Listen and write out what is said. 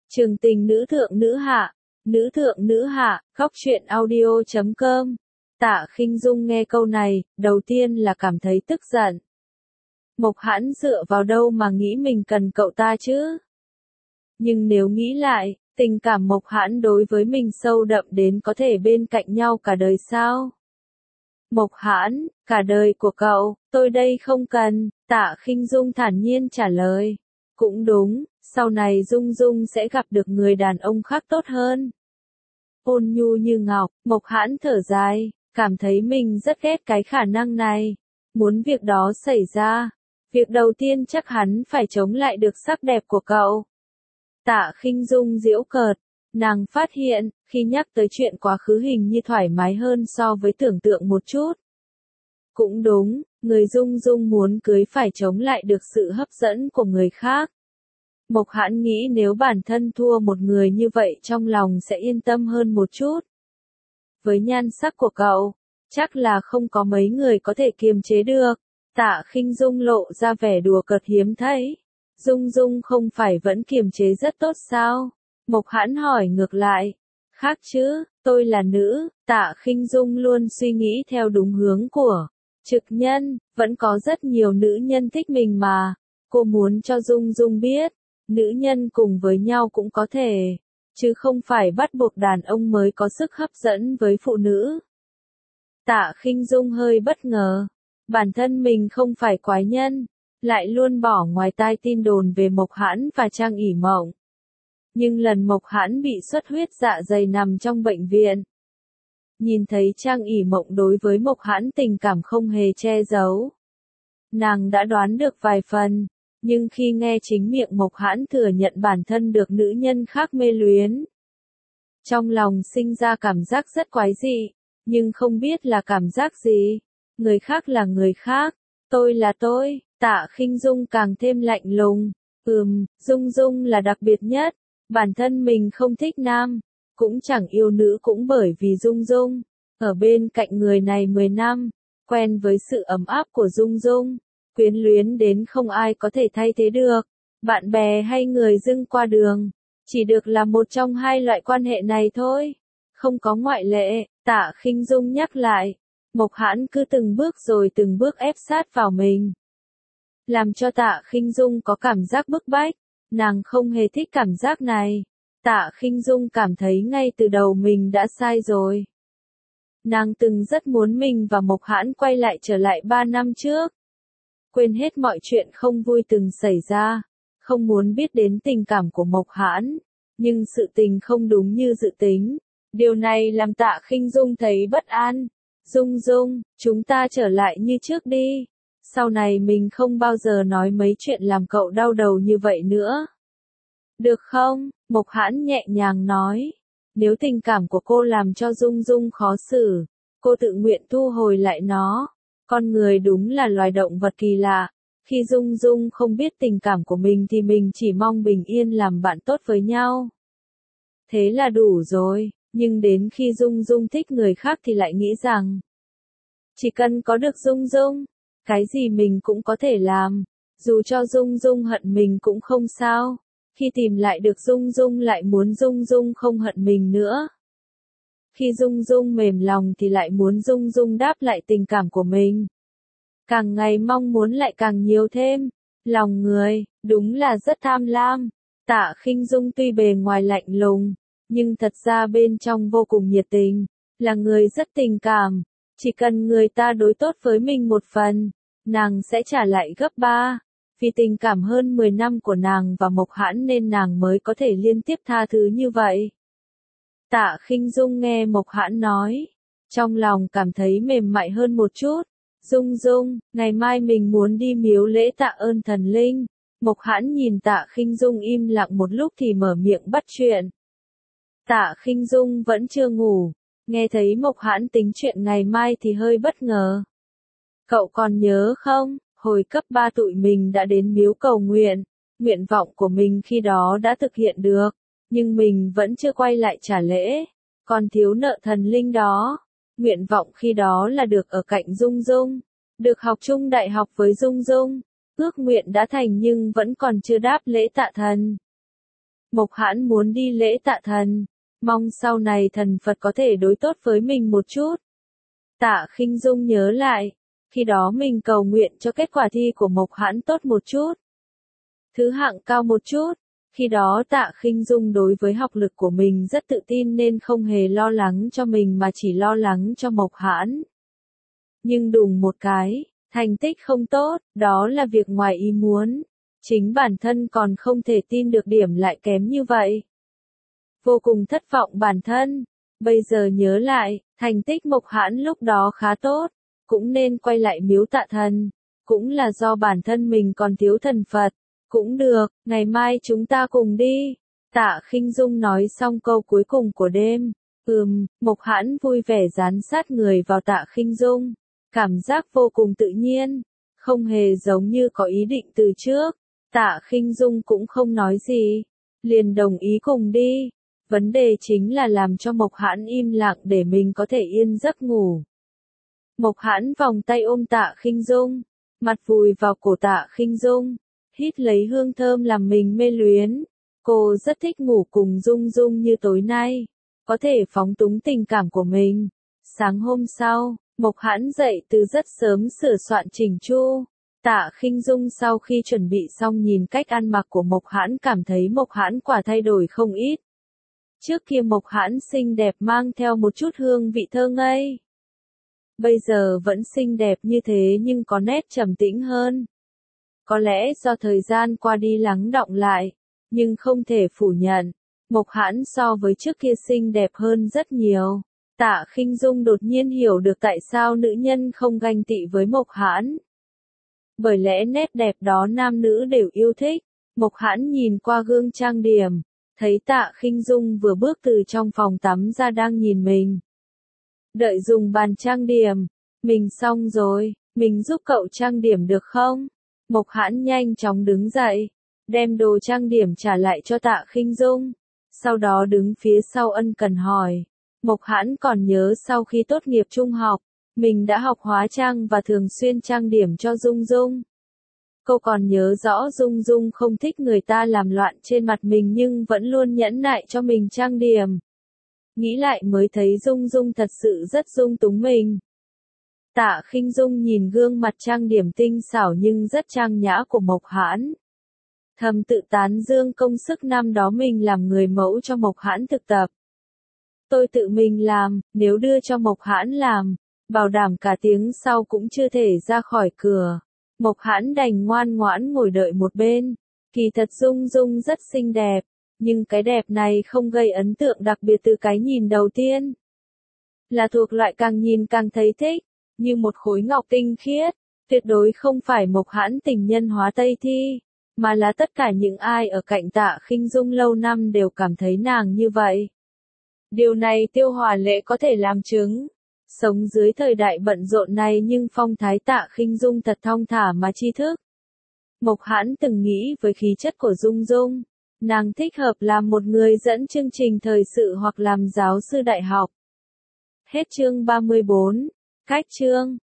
Trường tình nữ thượng nữ hạ, góc truyện audio.com. Tạ Khinh Dung nghe câu này, đầu tiên là cảm thấy tức giận. Mộc Hãn dựa vào đâu mà nghĩ mình cần cậu ta chứ? Nhưng nếu nghĩ lại, tình cảm Mộc Hãn đối với mình sâu đậm đến có thể bên cạnh nhau cả đời sao? Mộc Hãn, cả đời của cậu, tôi đây không cần, Tạ Khinh Dung thản nhiên trả lời. Cũng đúng, sau này Dung Dung sẽ gặp được người đàn ông khác tốt hơn. Ôn nhu như ngọc, Mộc Hãn thở dài, cảm thấy mình rất ghét cái khả năng này. Muốn việc đó xảy ra, việc đầu tiên chắc hắn phải chống lại được sắc đẹp của cậu. Tạ Khinh Dung giễu cợt, nàng phát hiện, khi nhắc tới chuyện quá khứ hình như thoải mái hơn so với tưởng tượng một chút. Cũng đúng, người Dung Dung muốn cưới phải chống lại được sự hấp dẫn của người khác. Mộc Hãn nghĩ nếu bản thân thua một người như vậy trong lòng sẽ yên tâm hơn một chút. Với nhan sắc của cậu, chắc là không có mấy người có thể kiềm chế được. Tạ Khinh Dung lộ ra vẻ đùa cợt hiếm thấy. Dung Dung không phải vẫn kiềm chế rất tốt sao? Mộc Hãn hỏi ngược lại. Khác chứ, tôi là nữ, Tạ Khinh Dung luôn suy nghĩ theo đúng hướng của trực nhân, vẫn có rất nhiều nữ nhân thích mình mà. Cô muốn cho Dung Dung biết, nữ nhân cùng với nhau cũng có thể, chứ không phải bắt buộc đàn ông mới có sức hấp dẫn với phụ nữ. Tạ Khinh Dung hơi bất ngờ, bản thân mình không phải quái nhân, lại luôn bỏ ngoài tai tin đồn về Mộc Hãn và Trang ỷ mộng. Nhưng lần Mộc Hãn bị xuất huyết dạ dày nằm trong bệnh viện, nhìn thấy Trang ỷ mộng đối với Mộc Hãn tình cảm không hề che giấu, nàng đã đoán được vài phần. Nhưng khi nghe chính miệng Mộc Hãn thừa nhận bản thân được nữ nhân khác mê luyến, trong lòng sinh ra cảm giác rất quái dị, nhưng không biết là cảm giác gì. Người khác là người khác, tôi là tôi. Tạ Khinh Dung càng thêm lạnh lùng. Dung Dung là đặc biệt nhất, bản thân mình không thích nam, cũng chẳng yêu nữ cũng bởi vì Dung Dung ở bên cạnh người này 10 năm, quen với sự ấm áp của Dung Dung, quyến luyến đến không ai có thể thay thế được. Bạn bè hay người dưng qua đường, chỉ được là một trong hai loại quan hệ này thôi, không có ngoại lệ. Tạ Khinh Dung nhắc lại. Mộc Hãn cứ từng bước rồi từng bước ép sát vào mình, làm cho Tạ Khinh Dung có cảm giác bức bách. Nàng không hề thích cảm giác này. Tạ Khinh Dung cảm thấy ngay từ đầu mình đã sai rồi. Nàng từng rất muốn mình và Mộc Hãn quay lại trở lại 3 năm trước, quên hết mọi chuyện không vui từng xảy ra, không muốn biết đến tình cảm của Mộc Hãn, nhưng sự tình không đúng như dự tính. Điều này làm Tạ Khinh Dung thấy bất an. Dung Dung, chúng ta trở lại như trước đi. Sau này mình không bao giờ nói mấy chuyện làm cậu đau đầu như vậy nữa. Được không? Mộc Hãn nhẹ nhàng nói. Nếu tình cảm của cô làm cho Dung Dung khó xử, cô tự nguyện thu hồi lại nó. Con người đúng là loài động vật kỳ lạ. Khi Dung Dung không biết tình cảm của mình thì mình chỉ mong bình yên làm bạn tốt với nhau. Thế là đủ rồi. Nhưng đến khi Dung Dung thích người khác thì lại nghĩ rằng, chỉ cần có được Dung Dung, cái gì mình cũng có thể làm, dù cho Dung Dung hận mình cũng không sao. Khi tìm lại được Dung Dung lại muốn Dung Dung không hận mình nữa. Khi Dung Dung mềm lòng thì lại muốn Dung Dung đáp lại tình cảm của mình. Càng ngày mong muốn lại càng nhiều thêm. Lòng người, đúng là rất tham lam. Tạ Khinh Dung tuy bề ngoài lạnh lùng, nhưng thật ra bên trong vô cùng nhiệt tình, là người rất tình cảm. Chỉ cần người ta đối tốt với mình một phần, nàng sẽ trả lại gấp 3. Vì tình cảm hơn 10 năm của nàng và Mộc Hãn nên nàng mới có thể liên tiếp tha thứ như vậy. Tạ Khinh Dung nghe Mộc Hãn nói, trong lòng cảm thấy mềm mại hơn một chút. Dung Dung, ngày mai mình muốn đi miếu lễ tạ ơn thần linh. Mộc Hãn nhìn Tạ Khinh Dung im lặng một lúc thì mở miệng bắt chuyện. Tạ Khinh Dung vẫn chưa ngủ, nghe thấy Mộc Hãn tính chuyện ngày mai thì hơi bất ngờ. Cậu còn nhớ không, hồi cấp 3 tụi mình đã đến miếu cầu nguyện, nguyện vọng của mình khi đó đã thực hiện được, nhưng mình vẫn chưa quay lại trả lễ, còn thiếu nợ thần linh đó. Nguyện vọng khi đó là được ở cạnh Dung Dung, được học chung đại học với Dung Dung. Ước nguyện đã thành nhưng vẫn còn chưa đáp lễ tạ thần. Mộc Hãn muốn đi lễ tạ thần, mong sau này thần Phật có thể đối tốt với mình một chút. Tạ Khinh Dung nhớ lại, khi đó mình cầu nguyện cho kết quả thi của Mộc Hãn tốt một chút, thứ hạng cao một chút. Khi đó Tạ Khinh Dung đối với học lực của mình rất tự tin nên không hề lo lắng cho mình mà chỉ lo lắng cho Mộc Hãn. Nhưng đùng một cái, thành tích không tốt, đó là việc ngoài ý muốn. Chính bản thân còn không thể tin được điểm lại kém như vậy. Vô cùng thất vọng bản thân. Bây giờ nhớ lại, thành tích Mộc Hãn lúc đó khá tốt, cũng nên quay lại miếu tạ thần. Cũng là do bản thân mình còn thiếu thần Phật. Cũng được, ngày mai chúng ta cùng đi. Tạ Khinh Dung nói xong câu cuối cùng của đêm. Mộc Hãn vui vẻ dán sát người vào Tạ Khinh Dung. Cảm giác vô cùng tự nhiên, không hề giống như có ý định từ trước. Tạ Khinh Dung cũng không nói gì, liền đồng ý cùng đi. Vấn đề chính là làm cho Mộc Hãn im lặng để mình có thể yên giấc ngủ. Mộc Hãn vòng tay ôm Tạ Khinh Dung, mặt vùi vào cổ Tạ Khinh Dung, hít lấy hương thơm làm mình mê luyến. Cô rất thích ngủ cùng Dung Dung như tối nay, có thể phóng túng tình cảm của mình. Sáng hôm sau, Mộc Hãn dậy từ rất sớm sửa soạn chỉnh chu. Tạ Khinh Dung sau khi chuẩn bị xong nhìn cách ăn mặc của Mộc Hãn cảm thấy Mộc Hãn quả thay đổi không ít. Trước kia Mộc Hãn xinh đẹp mang theo một chút hương vị thơ ngây. Bây giờ vẫn xinh đẹp như thế nhưng có nét trầm tĩnh hơn. Có lẽ do thời gian qua đi lắng đọng lại, nhưng không thể phủ nhận, Mộc Hãn so với trước kia xinh đẹp hơn rất nhiều. Tạ Khinh Dung đột nhiên hiểu được tại sao nữ nhân không ganh tị với Mộc Hãn. Bởi lẽ nét đẹp đó nam nữ đều yêu thích. Mộc Hãn nhìn qua gương trang điểm, thấy Tạ Khinh Dung vừa bước từ trong phòng tắm ra đang nhìn mình. Đợi dùng bàn trang điểm, mình xong rồi, mình giúp cậu trang điểm được không? Mộc Hãn nhanh chóng đứng dậy, đem đồ trang điểm trả lại cho Tạ Khinh Dung. Sau đó đứng phía sau ân cần hỏi. Mộc Hãn còn nhớ sau khi tốt nghiệp trung học, mình đã học hóa trang và thường xuyên trang điểm cho Dung Dung. Cô còn nhớ rõ Dung Dung không thích người ta làm loạn trên mặt mình nhưng vẫn luôn nhẫn nại cho mình trang điểm. Nghĩ lại mới thấy Dung Dung thật sự rất dung túng mình. Tạ Khinh Dung nhìn gương mặt trang điểm tinh xảo nhưng rất trang nhã của Mộc Hãn. Thầm tự tán dương công sức năm đó mình làm người mẫu cho Mộc Hãn thực tập. Tôi tự mình làm, nếu đưa cho Mộc Hãn làm, bảo đảm cả tiếng sau cũng chưa thể ra khỏi cửa. Mộc Hãn đành ngoan ngoãn ngồi đợi một bên. Kỳ thật Dung Dung rất xinh đẹp, nhưng cái đẹp này không gây ấn tượng đặc biệt từ cái nhìn đầu tiên. Là thuộc loại càng nhìn càng thấy thích, như một khối ngọc tinh khiết, tuyệt đối không phải Mộc Hãn tình nhân hóa Tây Thi, mà là tất cả những ai ở cạnh Tạ Khinh Dung lâu năm đều cảm thấy nàng như vậy. Điều này Tiêu Hòa Lệ có thể làm chứng. Sống dưới thời đại bận rộn này nhưng phong thái Tạ Khinh Dung thật thong thả mà tri thức. Mộc Hãn từng nghĩ với khí chất của Dung Dung, nàng thích hợp làm một người dẫn chương trình thời sự hoặc làm giáo sư đại học. Hết chương 34. Cách chương